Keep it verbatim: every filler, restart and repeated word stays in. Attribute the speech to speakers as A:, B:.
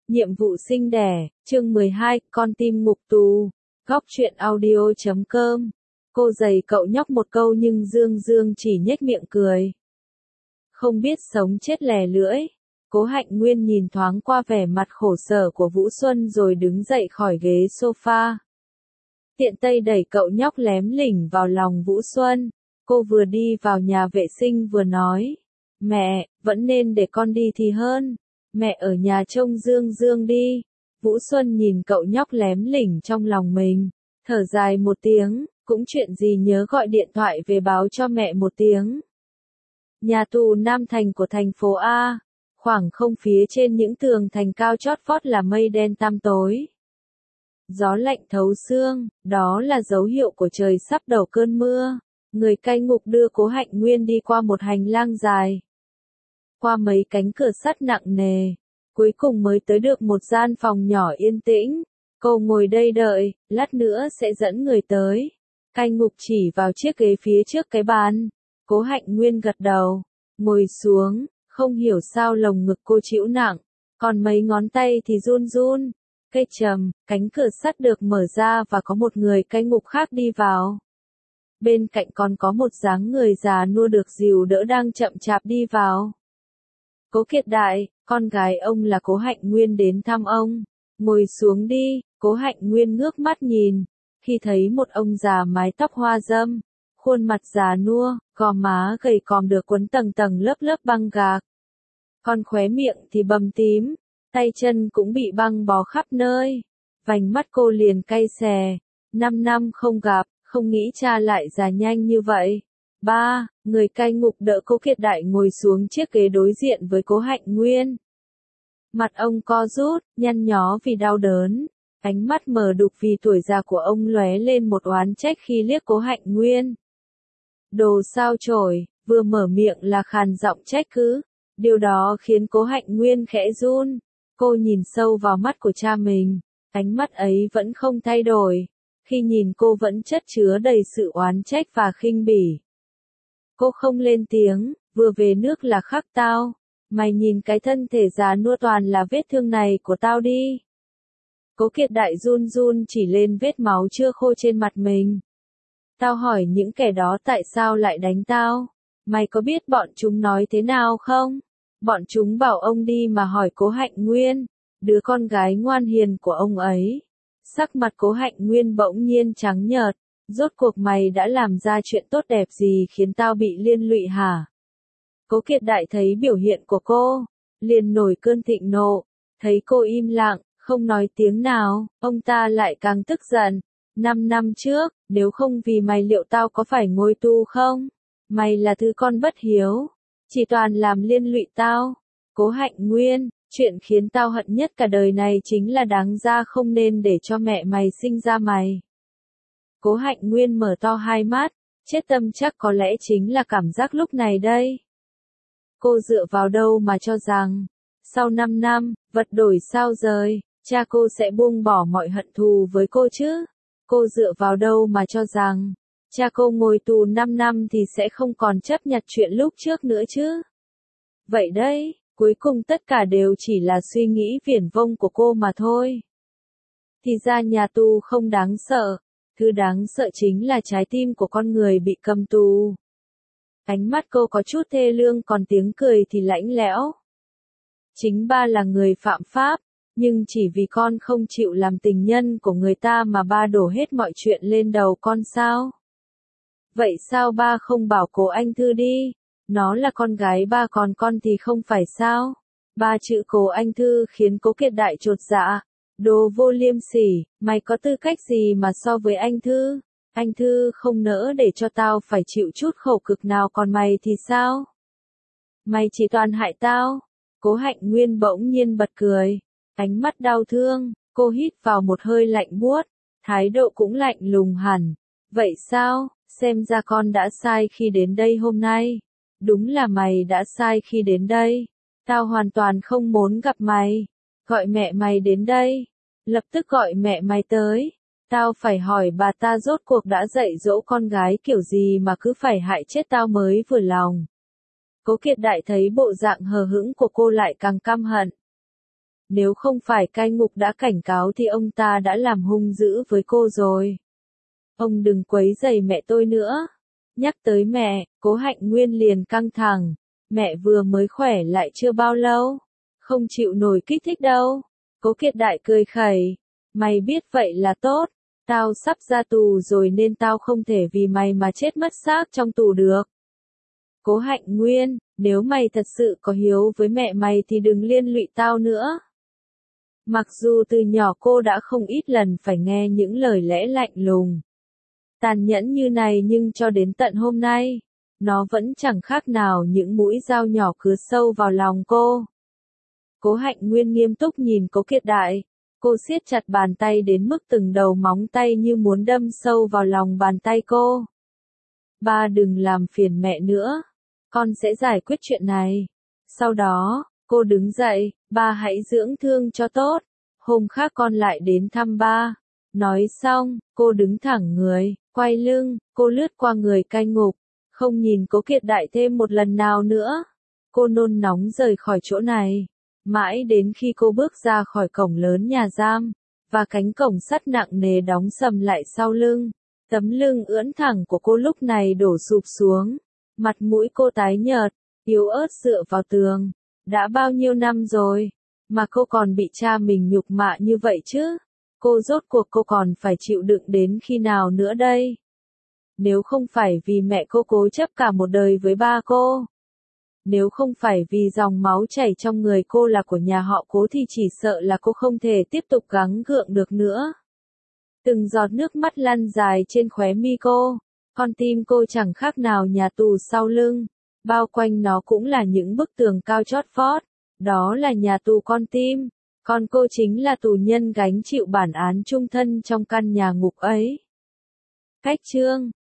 A: Nhiệm vụ sinh đẻ, chương mười hai, con tim ngục tù. Góc truyện audio chấm com. Cô giày cậu nhóc một câu nhưng Dương Dương chỉ nhếch miệng cười. Không biết sống chết lè lưỡi. Cố Hạnh Nguyên nhìn thoáng qua vẻ mặt khổ sở của Vũ Xuân rồi đứng dậy khỏi ghế sofa. Tiện tay đẩy cậu nhóc lém lỉnh vào lòng Vũ Xuân. Cô vừa đi vào nhà vệ sinh vừa nói. Mẹ, vẫn nên để con đi thì hơn. Mẹ ở nhà trông Dương Dương đi. Vũ Xuân nhìn cậu nhóc lém lỉnh trong lòng mình. Thở dài một tiếng, cũng chuyện gì nhớ gọi điện thoại về báo cho mẹ một tiếng. Nhà tù Nam Thành của thành phố A. Khoảng không phía trên những tường thành cao chót vót là mây đen tăm tối. Gió lạnh thấu xương, đó là dấu hiệu của trời sắp đầu cơn mưa. Người cai ngục đưa Cố Hạnh Nguyên đi qua một hành lang dài. Qua mấy cánh cửa sắt nặng nề, cuối cùng mới tới được một gian phòng nhỏ yên tĩnh. Cô ngồi đây đợi, lát nữa sẽ dẫn người tới. Cai ngục chỉ vào chiếc ghế phía trước cái bàn. Cố Hạnh Nguyên gật đầu, ngồi xuống, không hiểu sao lồng ngực cô chịu nặng, còn mấy ngón tay thì run run. Cây trầm, cánh cửa sắt được mở ra và có một người cai ngục khác đi vào. Bên cạnh còn có một dáng người già nua được dìu đỡ đang chậm chạp đi vào. Cố Kiệt Đại, con gái ông là Cố Hạnh Nguyên đến thăm ông. Ngồi xuống đi. Cố Hạnh Nguyên ngước mắt nhìn. Khi thấy một ông già mái tóc hoa râm, khuôn mặt già nua, gò má gầy còm được quấn tầng tầng lớp lớp băng gạc. Con khóe miệng thì bầm tím, tay chân cũng bị băng bó khắp nơi. Vành mắt cô liền cay xè. Năm năm không gặp, không nghĩ cha lại già nhanh như vậy. Ba, người cai ngục đỡ Cố Kiệt Đại ngồi xuống chiếc ghế đối diện với Cố Hạnh Nguyên. Mặt ông co rút, nhăn nhó vì đau đớn. Ánh mắt mờ đục vì tuổi già của ông lóe lên một oán trách khi liếc Cố Hạnh Nguyên. Đồ sao chổi, vừa mở miệng là khàn giọng trách cứ. Điều đó khiến Cố Hạnh Nguyên khẽ run. Cô nhìn sâu vào mắt của cha mình. Ánh mắt ấy vẫn không thay đổi. Khi nhìn cô vẫn chất chứa đầy sự oán trách và khinh bỉ. Cô không lên tiếng, vừa về nước là khắc tao. Mày nhìn cái thân thể già nua toàn là vết thương này của tao đi. Cố Kiệt Đại run run chỉ lên vết máu chưa khô trên mặt mình. Tao hỏi những kẻ đó tại sao lại đánh tao? Mày có biết bọn chúng nói thế nào không? Bọn chúng bảo ông đi mà hỏi Cố Hạnh Nguyên, đứa con gái ngoan hiền của ông ấy. Sắc mặt Cố Hạnh Nguyên bỗng nhiên trắng nhợt. Rốt cuộc mày đã làm ra chuyện tốt đẹp gì khiến tao bị liên lụy hả? Cố Kiệt Đại thấy biểu hiện của cô, liền nổi cơn thịnh nộ. Thấy cô im lặng, không nói tiếng nào, ông ta lại càng tức giận. Năm năm trước, nếu không vì mày liệu tao có phải ngồi tù không? Mày là thứ con bất hiếu, chỉ toàn làm liên lụy tao. Cố Hạnh Nguyên, chuyện khiến tao hận nhất cả đời này chính là đáng ra không nên để cho mẹ mày sinh ra mày. Cố Hạnh Nguyên mở to hai mắt, chết tâm chắc có lẽ chính là cảm giác lúc này đây. Cô dựa vào đâu mà cho rằng, sau năm năm, vật đổi sao rời, cha cô sẽ buông bỏ mọi hận thù với cô chứ? Cô dựa vào đâu mà cho rằng, cha cô ngồi tù năm năm thì sẽ không còn chấp nhặt chuyện lúc trước nữa chứ? Vậy đấy, cuối cùng tất cả đều chỉ là suy nghĩ viển vông của cô mà thôi. Thì ra nhà tù không đáng sợ. Thứ đáng sợ chính là trái tim của con người bị cầm tù. Ánh mắt cô có chút thê lương còn tiếng cười thì lãnh lẽo. Chính ba là người phạm pháp, nhưng chỉ vì con không chịu làm tình nhân của người ta mà ba đổ hết mọi chuyện lên đầu con sao? Vậy sao ba không bảo Cố Anh Thư đi? Nó là con gái ba còn con thì không phải sao? Ba chữ Cố Anh Thư khiến Cố Kiệt Đại chột dạ. Đồ vô liêm sỉ, mày có tư cách gì mà so với anh Thư? Anh Thư không nỡ để cho tao phải chịu chút khổ cực nào còn mày thì sao? Mày chỉ toàn hại tao. Cố Hạnh Nguyên bỗng nhiên bật cười. Ánh mắt đau thương, cô hít vào một hơi lạnh buốt. Thái độ cũng lạnh lùng hẳn. Vậy sao, xem ra con đã sai khi đến đây hôm nay. Đúng là mày đã sai khi đến đây. Tao hoàn toàn không muốn gặp mày. Gọi mẹ mày đến đây. Lập tức gọi mẹ mày tới. Tao phải hỏi bà ta rốt cuộc đã dạy dỗ con gái kiểu gì mà cứ phải hại chết tao mới vừa lòng. Cố Kiệt Đại thấy bộ dạng hờ hững của cô lại càng căm hận. Nếu không phải cai ngục đã cảnh cáo thì ông ta đã làm hung dữ với cô rồi. Ông đừng quấy rầy mẹ tôi nữa. Nhắc tới mẹ, Cố Hạnh Nguyên liền căng thẳng. Mẹ vừa mới khỏe lại chưa bao lâu. Không chịu nổi kích thích đâu. Cố Kiệt Đại cười khẩy. Mày biết vậy là tốt. Tao sắp ra tù rồi nên tao không thể vì mày mà chết mất xác trong tù được. Cố Hạnh Nguyên, nếu mày thật sự có hiếu với mẹ mày thì đừng liên lụy tao nữa. Mặc dù từ nhỏ cô đã không ít lần phải nghe những lời lẽ lạnh lùng, tàn nhẫn như này nhưng cho đến tận hôm nay, nó vẫn chẳng khác nào những mũi dao nhỏ cứa sâu vào lòng cô. Cố Hạnh Nguyên nghiêm túc nhìn Cố Kiệt Đại, cô siết chặt bàn tay đến mức từng đầu móng tay như muốn đâm sâu vào lòng bàn tay cô. Ba đừng làm phiền mẹ nữa, con sẽ giải quyết chuyện này. Sau đó, cô đứng dậy, ba hãy dưỡng thương cho tốt, hôm khác con lại đến thăm ba. Nói xong, cô đứng thẳng người, quay lưng, cô lướt qua người cai ngục, không nhìn Cố Kiệt Đại thêm một lần nào nữa. Cô nôn nóng rời khỏi chỗ này, mãi đến khi cô bước ra khỏi cổng lớn nhà giam, và cánh cổng sắt nặng nề đóng sầm lại sau lưng. Tấm lưng ưỡn thẳng của cô lúc này đổ sụp xuống, mặt mũi cô tái nhợt, yếu ớt dựa vào tường. Đã bao nhiêu năm rồi, mà cô còn bị cha mình nhục mạ như vậy chứ? Cô rốt cuộc cô còn phải chịu đựng đến khi nào nữa đây? Nếu không phải vì mẹ cô cố chấp cả một đời với ba cô, nếu không phải vì dòng máu chảy trong người cô là của nhà họ Cố thì chỉ sợ là cô không thể tiếp tục gắng gượng được nữa. Từng giọt nước mắt lăn dài trên khóe mi cô, con tim cô chẳng khác nào nhà tù sau lưng, bao quanh nó cũng là những bức tường cao chót vót, đó là nhà tù con tim, còn cô chính là tù nhân gánh chịu bản án chung thân trong căn nhà ngục ấy. Cách chương